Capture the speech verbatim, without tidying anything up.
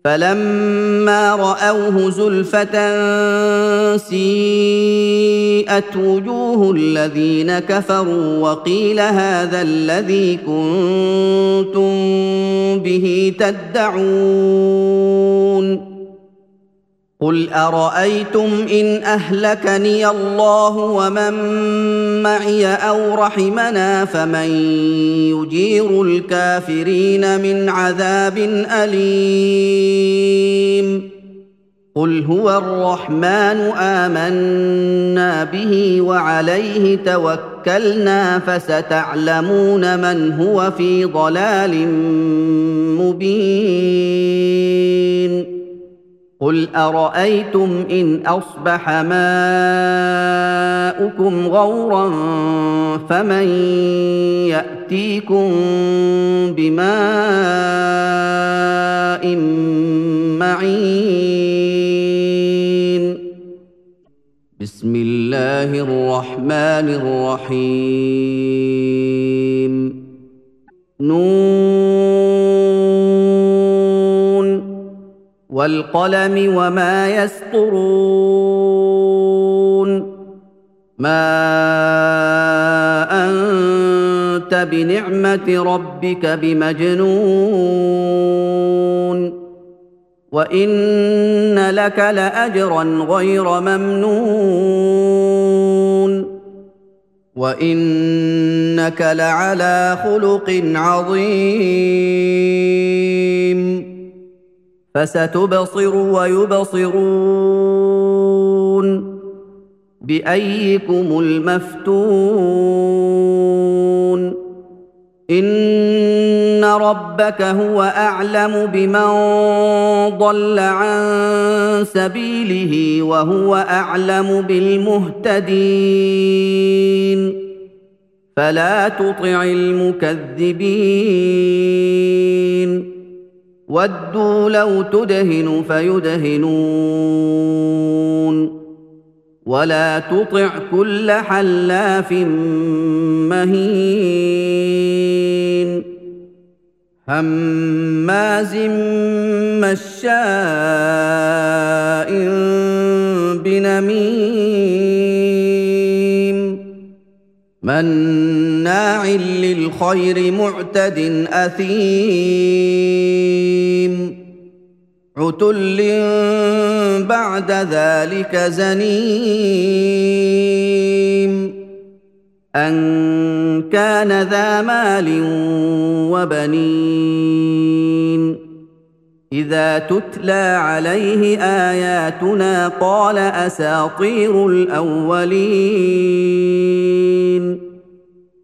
فلما رأوه زلفة سيئت وجوه الذين كفروا وقيل هذا الذي كنتم به تدعون قل أرأيتم إن أهلكني الله ومن معي أو رحمنا فمن يجير الكافرين من عذاب أليم قل هو الرحمن آمنا به وعليه توكلنا فستعلمون من هو في ضلال مبين قل أرأيتم إن أصبح ماؤكم غورا فمن يأتيكم بماء معين بسم الله الرحمن الرحيم نون والقلم وما يسطرون ما أنت بنعمة ربك بمجنون وإن لك لأجرا غير ممنون وإنك لعلى خلق عظيم فستبصر ويبصرون بأيكم المفتون إن ربك هو أعلم بمن ضل عن سبيله وهو أعلم بالمهتدين فلا تطع المكذبين ودوا لو تدهن فيدهنون ولا تطع كل حلاف مهين هماز مشاء بنميم مناع للخير معتد أثيم عتل بعد ذلك زنيم أن كان ذا مال وبنين إذا تتلى عليه آياتنا قال أساطير الأولين